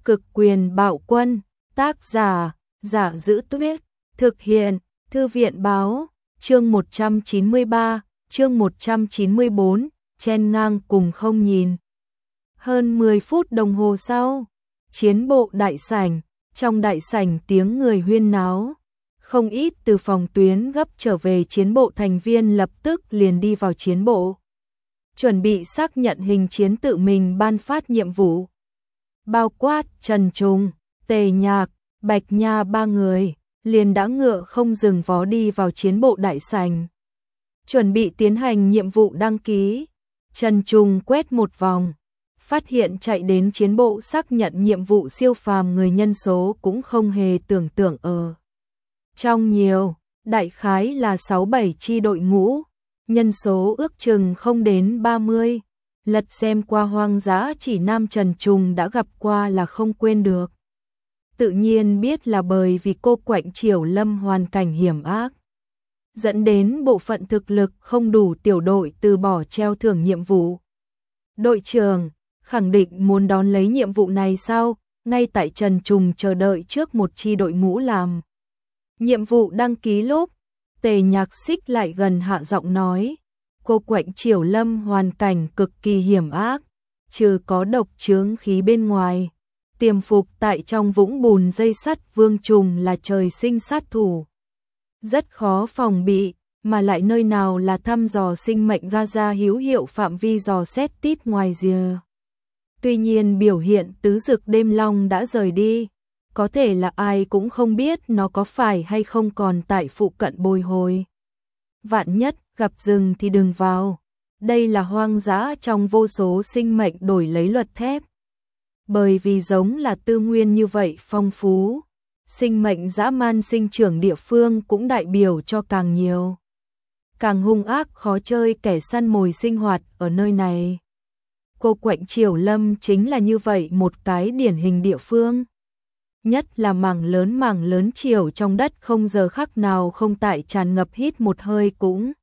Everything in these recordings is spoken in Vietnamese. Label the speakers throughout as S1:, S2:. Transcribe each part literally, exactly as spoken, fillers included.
S1: Cực quyền bạo quân, tác giả, Giả Giữ Tuyết, thực hiện, Thư viện báo, chương một trăm chín mươi ba, chương một trăm chín mươi bốn, chen ngang cùng không nhìn. Hơn mười phút đồng hồ sau, chiến bộ đại sảnh, trong đại sảnh tiếng người huyên náo. Không ít từ phòng tuyến gấp trở về chiến bộ thành viên lập tức liền đi vào chiến bộ. Chuẩn bị xác nhận hình chiến tự mình ban phát nhiệm vụ. Bao quát Trần Trùng, Tề Nhạc, Bạch Nha ba người, liền đã ngựa không dừng vó đi vào chiến bộ đại sảnh. Chuẩn bị tiến hành nhiệm vụ đăng ký. Trần Trùng quét một vòng, phát hiện chạy đến chiến bộ xác nhận nhiệm vụ siêu phàm người nhân số cũng không hề tưởng tượng ở. Trong nhiều, đại khái là sáu bảy chi đội ngũ, nhân số ước chừng không đến ba mươi. Lật xem qua hoang dã chỉ nam Trần Trùng đã gặp qua là không quên được. Tự nhiên biết là bởi vì cô Quạnh Triểu Lâm hoàn cảnh hiểm ác, dẫn đến bộ phận thực lực không đủ tiểu đội từ bỏ treo thưởng nhiệm vụ. Đội trưởng, khẳng định muốn đón lấy nhiệm vụ này sao? Ngay tại Trần Trùng chờ đợi trước một chi đội ngũ làm nhiệm vụ đăng ký lúc, Tề Nhạc xích lại gần hạ giọng nói, cô Quạnh Triểu Lâm hoàn cảnh cực kỳ hiểm ác, trừ có độc chướng khí bên ngoài, tiềm phục tại trong vũng bùn dây sắt vương trùng là trời sinh sát thủ. Rất khó phòng bị, mà lại nơi nào là thăm dò sinh mệnh ra ra hữu hiệu phạm vi dò xét tít ngoài rìa. Tuy nhiên biểu hiện tứ dực đêm long đã rời đi, có thể là ai cũng không biết nó có phải hay không còn tại phụ cận bồi hồi. Vạn nhất gặp rừng thì đừng vào, đây là hoang dã trong vô số sinh mệnh đổi lấy luật thép. Bởi vì giống là tư nguyên như vậy phong phú, sinh mệnh dã man sinh trưởng địa phương cũng đại biểu cho càng nhiều, càng hung ác khó chơi kẻ săn mồi sinh hoạt ở nơi này. Cô Quạnh Triểu Lâm chính là như vậy một cái điển hình địa phương. Nhất là mảng lớn mảng lớn chiều trong đất không giờ khắc nào không tại tràn ngập hít một hơi cũng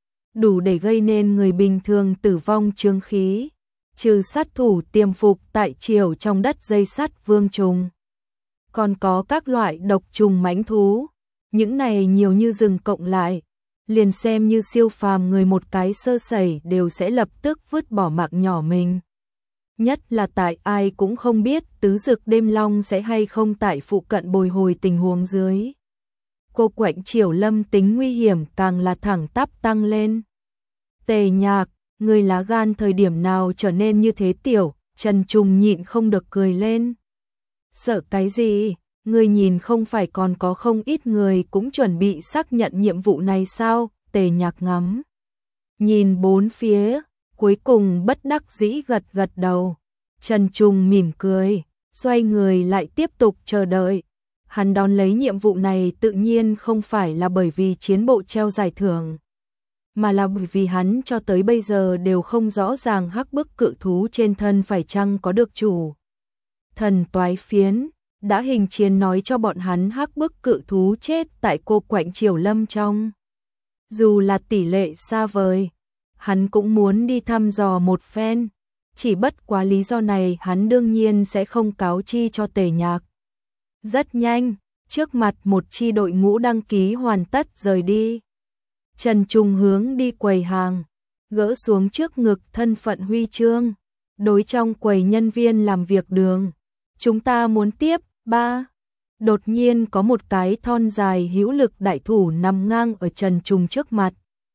S1: đủ để gây nên người bình thường tử vong chướng khí. Trừ sát thủ tiềm phục tại chiều trong đất dây sắt vương trùng, còn có các loại độc trùng mãnh thú, những này nhiều như rừng cộng lại, liền xem như siêu phàm người một cái sơ sẩy đều sẽ lập tức vứt bỏ mạng nhỏ mình. Nhất là tại ai cũng không biết tứ dực đêm long sẽ hay không tại phụ cận bồi hồi tình huống dưới. Cô Quạnh Triểu Lâm tính nguy hiểm càng là thẳng tắp tăng lên. Tề Nhạc, người lá gan thời điểm nào trở nên như thế tiểu? Trần Trùng nhịn không được cười lên. Sợ cái gì? Người nhìn không phải còn có không ít người cũng chuẩn bị xác nhận nhiệm vụ này sao? Tề Nhạc ngắm nhìn bốn phía, cuối cùng bất đắc dĩ gật gật đầu. Trần Trùng mỉm cười, xoay người lại tiếp tục chờ đợi. Hắn đón lấy nhiệm vụ này tự nhiên không phải là bởi vì chiến bộ treo giải thưởng, mà là bởi vì hắn cho tới bây giờ đều không rõ ràng hắc bức cự thú trên thân phải chăng có được chủ. Thần toái phiến đã hình chiến nói cho bọn hắn hắc bức cự thú chết tại cô Quạnh Triểu Lâm trong. Dù là tỷ lệ xa vời, hắn cũng muốn đi thăm dò một phen, chỉ bất quá lý do này hắn đương nhiên sẽ không cáo chi cho Tề Nhạc. Rất nhanh, trước mặt một chi đội ngũ đăng ký hoàn tất rời đi. Trần Trùng hướng đi quầy hàng, gỡ xuống trước ngực thân phận huy chương, đối trong quầy nhân viên làm việc đường. Chúng ta muốn tiếp, ba. Đột nhiên có một cái thon dài hữu lực đại thủ nằm ngang ở Trần Trùng trước mặt.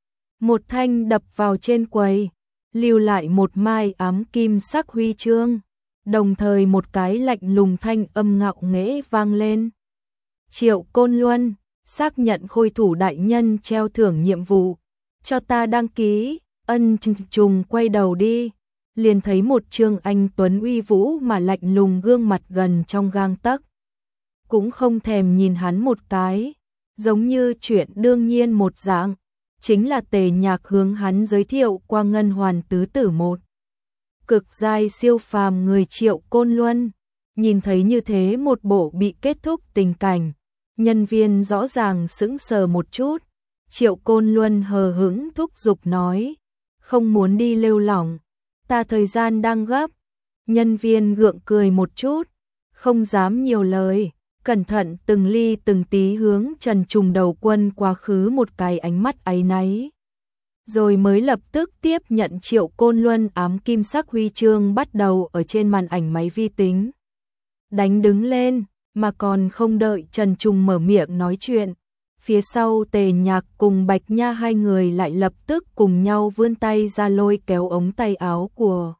S1: Một thanh đập vào trên quầy, lưu lại một mai ám kim sắc huy chương, đồng thời một cái lạnh lùng thanh âm ngạo nghễ vang lên. Triệu Côn Luân, xác nhận khôi thủ đại nhân treo thưởng nhiệm vụ, cho ta đăng ký. Ân Trùng quay đầu đi, liền thấy một Trương Anh Tuấn uy vũ mà lạnh lùng gương mặt gần trong gang tấc, cũng không thèm nhìn hắn một cái, giống như chuyện đương nhiên một dạng. Chính là Tề Nhạc hướng hắn giới thiệu qua Ngân Hoàn tứ tử một cực giai siêu phàm người Triệu Côn Luân. Nhìn thấy như thế một bộ bị kết thúc tình cảnh, nhân viên rõ ràng sững sờ một chút. Triệu Côn Luân hờ hững thúc giục nói, không muốn đi lêu lỏng, ta thời gian đang gấp. Nhân viên gượng cười một chút, không dám nhiều lời, cẩn thận từng ly từng tí hướng Trần Trùng đầu quân quá khứ một cái ánh mắt áy náy. Rồi mới lập tức tiếp nhận Triệu Côn Luân ám kim sắc huy chương bắt đầu ở trên màn ảnh máy vi tính. Đánh đứng lên, mà còn không đợi Trần Trùng mở miệng nói chuyện. Phía sau Tề Nhạc cùng Bạch Nha hai người lại lập tức cùng nhau vươn tay ra lôi kéo ống tay áo của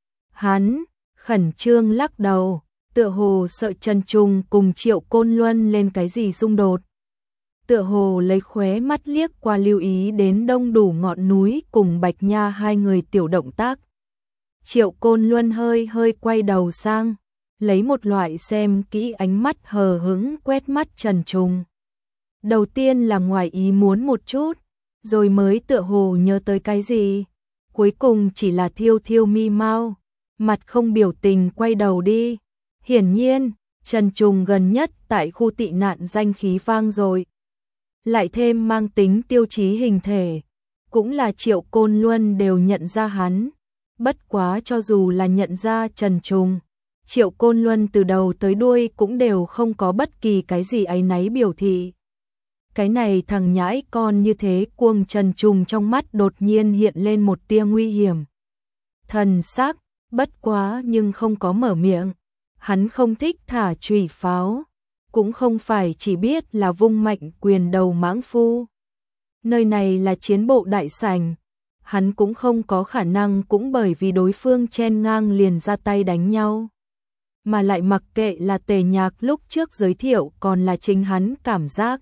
S1: hắn, khẩn trương lắc đầu, tựa hồ sợ Trần Trùng cùng Triệu Côn Luân lên cái gì xung đột. Tựa hồ lấy khóe mắt liếc qua lưu ý đến đông đủ ngọn núi cùng Bạch Nha hai người tiểu động tác. Triệu Côn Luân hơi hơi quay đầu sang, lấy một loại xem kỹ ánh mắt hờ hững quét mắt Trần Trùng. Đầu tiên là ngoài ý muốn một chút, rồi mới tựa hồ nhớ tới cái gì. Cuối cùng chỉ là thiêu thiêu mi mau, mặt không biểu tình quay đầu đi. Hiển nhiên, Trần Trùng gần nhất tại khu tị nạn danh khí vang rồi. Lại thêm mang tính tiêu chí hình thể, cũng là Triệu Côn Luân đều nhận ra hắn. Bất quá cho dù là nhận ra Trần Trùng, Triệu Côn Luân từ đầu tới đuôi cũng đều không có bất kỳ cái gì áy náy biểu thị. Cái này thằng nhãi con như thế cuồng. Trần Trùng trong mắt đột nhiên hiện lên một tia nguy hiểm. Thần sắc, bất quá nhưng không có mở miệng. Hắn không thích thả chùy pháo, cũng không phải chỉ biết là vung mạnh quyền đầu mãng phu. Nơi này là chiến bộ đại sảnh, hắn cũng không có khả năng cũng bởi vì đối phương chen ngang liền ra tay đánh nhau. Mà lại mặc kệ là Tề Nhạc lúc trước giới thiệu còn là chính hắn cảm giác,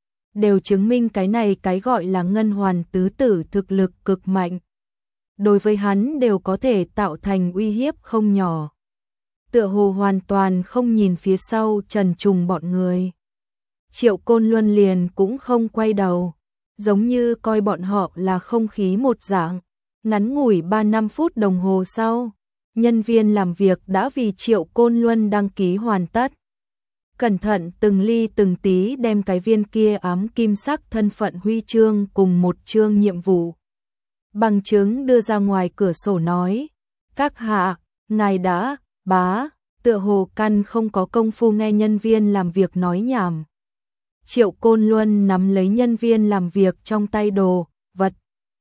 S1: đều chứng minh cái này cái gọi là ngân hoàn tứ tử thực lực cực mạnh. Đối với hắn đều có thể tạo thành uy hiếp không nhỏ. Tựa hồ hoàn toàn không nhìn phía sau Trần Trùng bọn người. Triệu Côn Luân liền cũng không quay đầu, giống như coi bọn họ là không khí một dạng. Ngắn ngủi ba năm phút đồng hồ sau, nhân viên làm việc đã vì Triệu Côn Luân đăng ký hoàn tất. Cẩn thận từng ly từng tí đem cái viên kia ám kim sắc thân phận huy chương cùng một chương nhiệm vụ bằng chứng đưa ra ngoài cửa sổ nói. Các hạ, ngài đã, bá, tựa hồ căn không có công phu nghe nhân viên làm việc nói nhảm. Triệu Côn Luân nắm lấy nhân viên làm việc trong tay đồ, vật.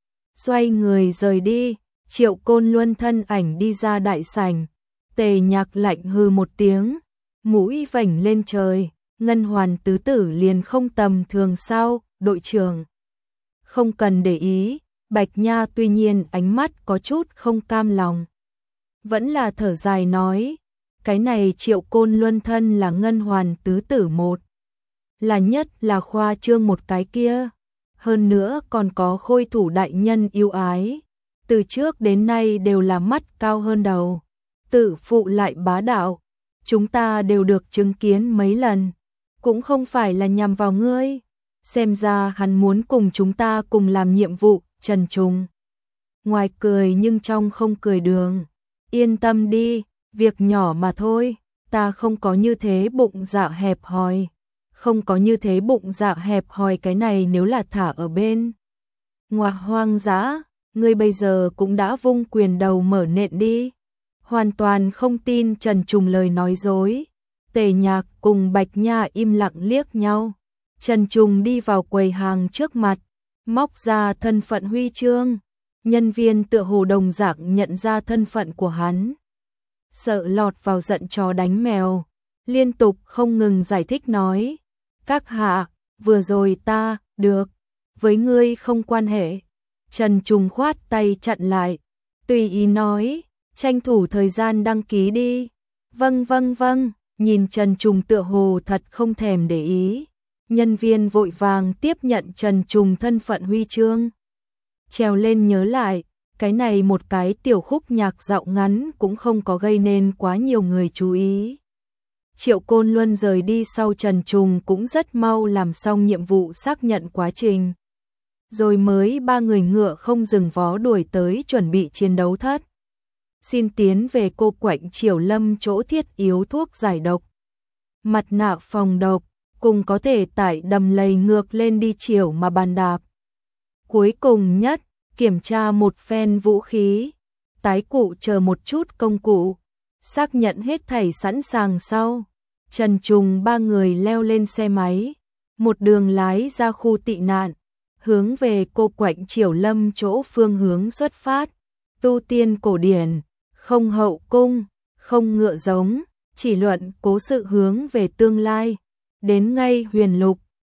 S1: Xoay người rời đi, Triệu Côn Luân thân ảnh đi ra đại sảnh. Tề Nhạc lạnh hư một tiếng, mũi vảnh lên trời, ngân hoàn tứ tử liền không tầm thường sao, đội trưởng. Không cần để ý, Bạch Nha tuy nhiên ánh mắt có chút không cam lòng. Vẫn là thở dài nói, cái này Triệu Côn Luân thân là ngân hoàn tứ tử một. Là nhất là khoa trương một cái kia. Hơn nữa còn có khôi thủ đại nhân yêu ái. Từ trước đến nay đều là mắt cao hơn đầu. Tự phụ lại bá đạo. Chúng ta đều được chứng kiến mấy lần. Cũng không phải là nhằm vào ngươi. Xem ra hắn muốn cùng chúng ta cùng làm nhiệm vụ. Trần Trùng ngoài cười nhưng trong không cười đường. Yên tâm đi, việc nhỏ mà thôi. Ta không có như thế bụng dạ hẹp hòi. Không có như thế bụng dạ hẹp hòi. Cái này nếu là thả ở bên ngoài hoang dã, ngươi bây giờ cũng đã vung quyền đầu mở nện đi. Hoàn toàn không tin Trần Trùng lời nói dối. Tề Nhạc cùng Bạch Nha im lặng liếc nhau. Trần Trùng đi vào quầy hàng trước mặt, móc ra thân phận huy chương. Nhân viên tựa hồ đồng dạng nhận ra thân phận của hắn. Sợ lọt vào giận chó đánh mèo, liên tục không ngừng giải thích nói. Các hạ, vừa rồi ta, được, với ngươi không quan hệ. Trần Trùng khoát tay chặn lại, tùy ý nói, tranh thủ thời gian đăng ký đi. Vâng vâng vâng, nhìn Trần Trùng tựa hồ thật không thèm để ý. Nhân viên vội vàng tiếp nhận Trần Trùng thân phận huy chương. Trèo lên nhớ lại, cái này một cái tiểu khúc nhạc dạo ngắn cũng không có gây nên quá nhiều người chú ý. Triệu Côn Luân rời đi sau, Trần Trùng cũng rất mau làm xong nhiệm vụ xác nhận quá trình. Rồi mới ba người ngựa không dừng vó đuổi tới chuẩn bị chiến đấu thất. Xin tiến về cô quạnh Triều Lâm chỗ thiết yếu thuốc giải độc, mặt nạ phòng độc, cùng có thể tải đầm lầy ngược lên đi chiều mà bàn đạp. Cuối cùng nhất, kiểm tra một phen vũ khí, tái cụ chờ một chút công cụ. Xác nhận hết thảy sẵn sàng sau, Trần Trùng ba người leo lên xe máy, một đường lái ra khu tị nạn, hướng về Cô Quạnh Triểu Lâm chỗ phương hướng xuất phát. Tu tiên cổ điển, không hậu cung, không ngựa giống, chỉ luận cố sự hướng về tương lai. Đến ngay Huyền Lục,